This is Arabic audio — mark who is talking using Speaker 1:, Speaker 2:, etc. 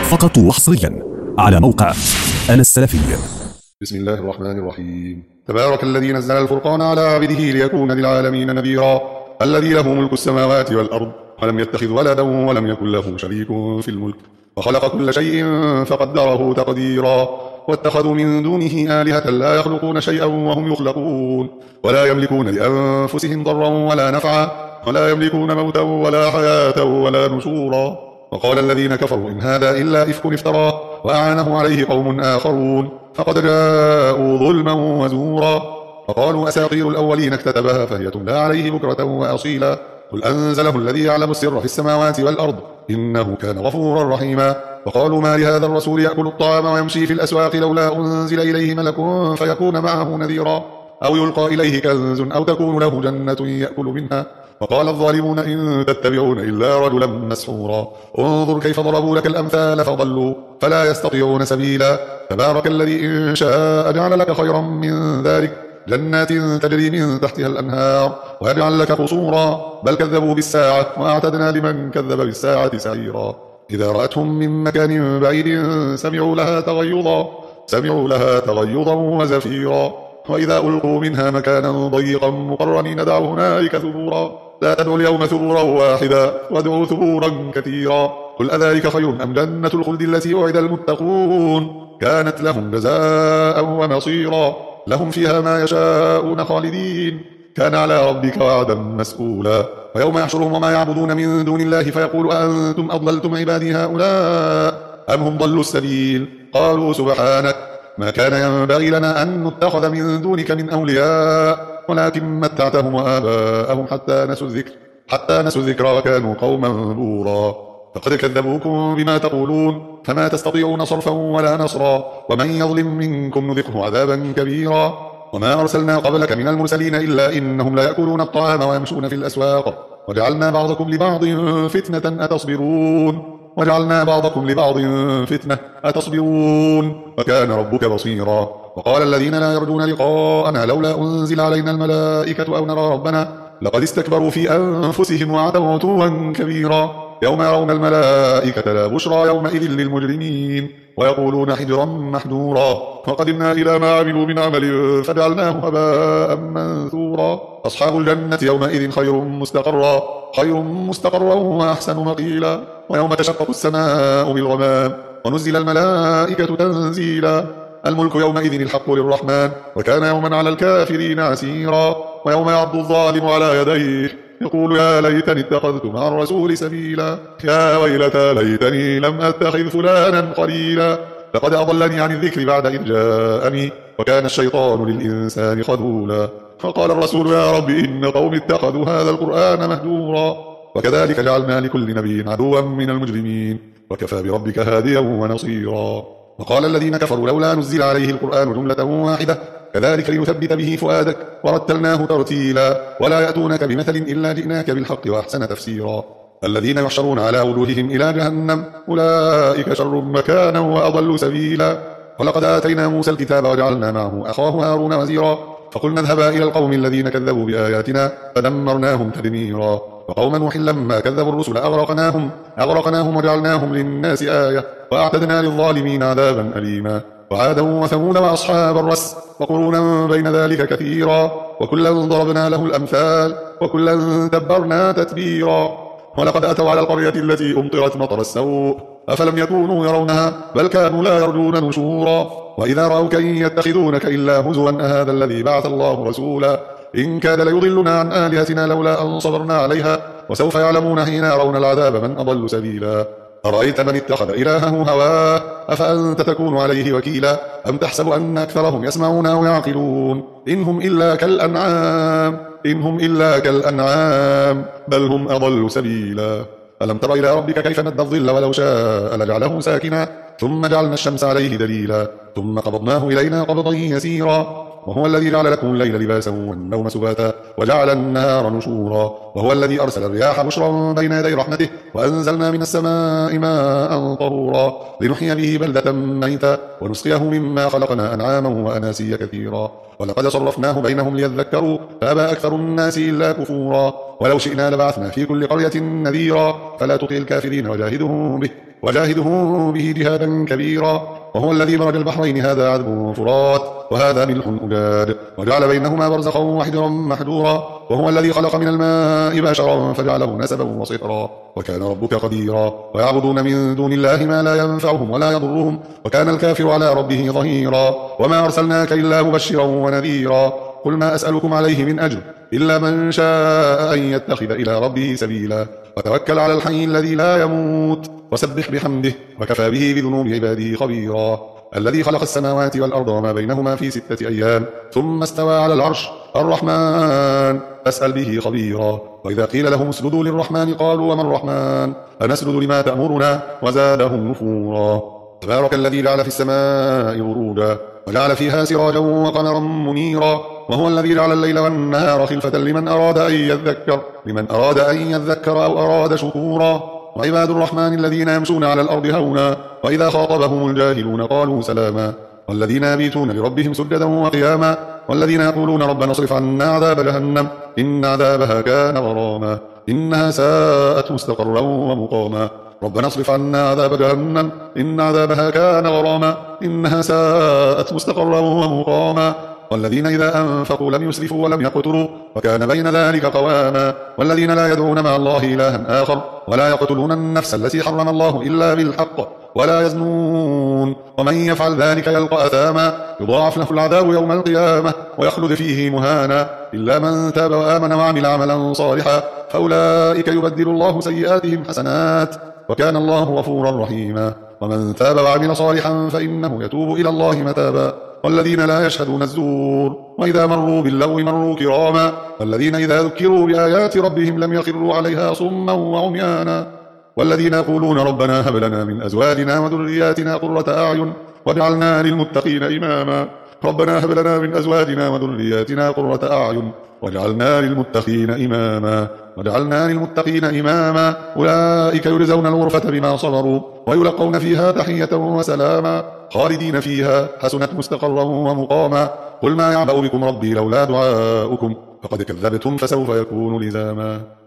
Speaker 1: فقط وحصريا على موقع أنا السلفي.
Speaker 2: بسم الله الرحمن الرحيم. تبارك الذي نزل الفرقان على عبده ليكون للعالمين نذيرا، الذي له ملك السماوات والأرض ولم يتخذ ولدا ولم يكن له شريك في الملك وخلق كل شيء فقدره تقديرا، واتخذوا من دونه آلهة لا يخلقون شيئا وهم يخلقون، ولا يملكون لأنفسهم ضرا ولا نفعا، ولا يملكون موتا ولا حياة ولا نشورا. وقال الذين كفروا إن هذا إلا إفك افتراه وأعانه عليه قوم آخرون فقد جاءوا ظلما وزورا. وقالوا أساطير الأولين اكتتبها فهي تملى عليه بكرة وأصيلا، قل أنزله الذي يعلم السر في السماوات والأرض إنه كان غفورا رحيما. وقالوا ما لهذا الرسول يأكل الطعام ويمشي في الأسواق لولا أنزل إليه ملك فيكون معه نذيرا، أو يلقى إليه كنز أو تكون له جنة يأكل منها. وقال الظالمون إن تتبعون إلا رجلا مسحورا، انظر كيف ضربوا لك الأمثال فضلوا فلا يستطيعون سبيلا. تبارك الذي إن شاء جعل لك خيرا من ذلك جنات تجري من تحتها الأنهار ويجعل لك قصورا، بل كذبوا بالساعة وأعتدنا لمن كذب بالساعة سعيرا. إذا رأتهم من مكان بعيد سمعوا لها تغيظا وزفيرا، وإذا ألقوا منها مكانا ضيقا مقرنين دعوا هنالك ثبورا، لا تدعوا اليوم ثبورا واحدا وادعوا ثبورا كثيرا. قل أذلك خير أم جنة الخلد التي وعد المتقون كانت لهم جزاء ومصيرا، لهم فيها ما يشاءون خالدين كان على ربك وعدا مسئولا. ويوم يحشرهم وما يعبدون من دون الله فيقول أأنتم أضللتم عبادي هؤلاء أم هم ضلوا السبيل، قالوا سبحانك ما كان ينبغي لنا أن نتخذ من دونك من أولياء ولكن متعتهم وآباءهم حتى نسوا الذكر وكانوا قوما بورا. فقد كذبوكم بما تقولون فما تستطيعون صرفا ولا نصرا، ومن يظلم منكم نذقه عذابا كبيرا. وما أرسلنا قبلك من المرسلين إلا إنهم لا يأكلون الطعام ويمشون في الأسواق وجعلنا بعضكم لبعض فتنة أتصبرون وكان ربك بصيرا. وقال الذين لا يرجون لقاءنا لولا أنزل علينا الملائكة أو نرى ربنا لقد استكبروا في أنفسهم وعتوا عتوا كبيرا. يوم يرون الملائكة لا بشرى يومئذ للمجرمين ويقولون حجرا محجورا، وقدمنا إلى ما عملوا من عمل فجعلناه هباء منثورا. أصحاب الجنة يومئذ خير مستقرا وأحسن مقيلا. ويوم تشقق السماء بالغمام ونزل الملائكة تنزيلا، الملك يومئذ الحق للرحمن وكان يوما على الكافرين عسيرا. ويوم يعض الظالم على يديه يقول يا ليتني اتخذت مع الرسول سبيلا، يا ويلتى ليتني لم أتخذ فلانا خليلا، لقد أضلني عن الذكر بعد إذ جاءني وكان الشيطان للإنسان خذولا. فقال الرسول يا رب إن قوم اتخذوا هذا القرآن مهجورا. وكذلك جعلنا لكل نبي عدوا من المجرمين وكفى بربك هاديا ونصيرا. وقال الذين كفروا لولا نزل عليه القرآن جملة واحدة كذلك لنثبت به فؤادك ورتلناه ترتيلا، ولا يأتونك بمثل إلا جئناك بالحق وأحسن تفسيرا. الذين يحشرون على وجوههم إلى جهنم أولئك شر مكانا وأضل سبيلا. ولقد آتينا موسى الكتاب وجعلنا معه أخاه هارون وزيرا، فقلنا اذهبا إلى القوم الذين كذبوا بآياتنا فدمرناهم تدميرا. وقوم نوح لما كذبوا الرسل أغرقناهم وجعلناهم للناس آية وأعتدنا للظالمين عذابا أليما. وعادا وثمود وأصحاب الرس وقرونا بين ذلك كثيرا، وكلا ضربنا له الأمثال وكلا تبرنا تتبيرا. ولقد أتوا على القرية التي أمطرت مطر السوء أفلم يكونوا يرونها بل كانوا لا يرجون نشورا. وإذا رأوك إن يتخذونك إلا هزوا أهذا الذي بعث الله رسولا إن كاد ليضلنا عن آلهتنا لولا أن صبرنا عليها، وسوف يعلمون حين يرون العذاب من أضل سبيلا. أرأيت من اتخذ إلهه هواه أفأنت تكون عليه وكيلا، أم تحسب أن أكثرهم يسمعون أو يعقلون إنهم إلا كالأنعام بل هم أضل سبيلا. ألم تر إلى ربك كيف مد الظل ولو شاء لجعله ساكنا ثم جعلنا الشمس عليه دليلا ثم قبضناه إلينا قبضا يسيرا. وهو الذي جعل لكم الليل لباسا والنوم سباتا وجعل النهار نشورا. وهو الذي أرسل الرياح بشرا بين يدي رحمته وأنزلنا من السماء ماء طهورا لنحيي به بلدة ميتا ونسقيه مما خلقنا أنعاما وأناسيا كثيرا. ولقد صرفناه بينهم ليذكروا فأبى أكثر الناس إلا كفورا. ولو شئنا لبعثنا في كل قرية نذيرا فلا تطع الكافرين وجاهدهم به وجاهده به جهادا كبيرا. وهو الذي مرج البحرين هذا عذب فرات وهذا ملح أجاد وجعل بينهما برزخا وحجرا محجورا. وهو الذي خلق من الماء بشرا فجعله نسبا وصهرا وكان ربك قديرا. ويعبدون من دون الله ما لا ينفعهم ولا يضرهم وكان الكافر على ربه ظهيرا. وما أرسلناك إلا مبشرا ونذيرا. قل ما أسألكم عليه من أجر إلا من شاء أن يتخذ إلى ربه سبيلا. وتوكل على الحي الذي لا يموت وسبح بحمده وكفى به بذنوب عباده خبيرا. الذي خلق السماوات والأرض وما بينهما في 6 أيام ثم استوى على العرش الرحمن فاسأل به خبيرا. وإذا قيل لهم اسجدوا للرحمن قالوا وما الرحمن أنسجد لما تأمرنا وزادهم نفورا. تبارك الذي جعل في السماء بروجا وجعل فيها سراجا وقمرا منيرا. وهو الذي جعل الليل والنهار خلفة لمن أراد أن يذكر أو أراد شكورا. وعباد الرحمن الذين يمشون على الأرض هونا وإذا خاطبهم الجاهلون قالوا سلاما. والذين يبيتون لربهم سجدا وقياما. والذين يقولون ربنا اصرف عنا عذاب جهنم إن عذابها كان غراما إنها ساءت مستقرا ومقاما. ربنا اصرف عنا عذاب جهنم إن عذابها كان غراما إنها ساءت مستقرا ومقاما. والذين إذا أنفقوا لم يسرفوا ولم يقتروا وكان بين ذلك قواما. والذين لا يدعون مع الله إلها آخر ولا يقتلون النفس التي حرم الله إلا بالحق ولا يزنون ومن يفعل ذلك يلقى أثاما يضاعف له العذاب يوم القيامة ويخلد فيه مهانا إلا من تاب وآمن وعمل عملا صالحا فأولئك يبدل الله سيئاتهم حسنات وكان الله غفورا رحيما. ومن تاب وعمل صالحا فإنه يتوب إلى الله متابا. والذين لا يشهدون الزور وإذا مروا باللغو مروا كراما. والذين إذا ذكروا بآيات ربهم لم يخروا عليها صما وعميانا. والذين يقولون ربنا هب لنا من أزواجنا وذرياتنا قرة أعين واجعلنا للمتقين إماما. ربنا هب لنا من أزواجنا وذرياتنا قرة أعين واجعلنا للمتقين إماما. أولئك يجزون الغرفة بما صبروا ويلقون فيها تحية وسلاما خالدين فيها حسنت مستقرا ومقاما. قل ما يعبأ بكم ربي لولا دعاؤكم فقد كذبتم فسوف يكون لزاما.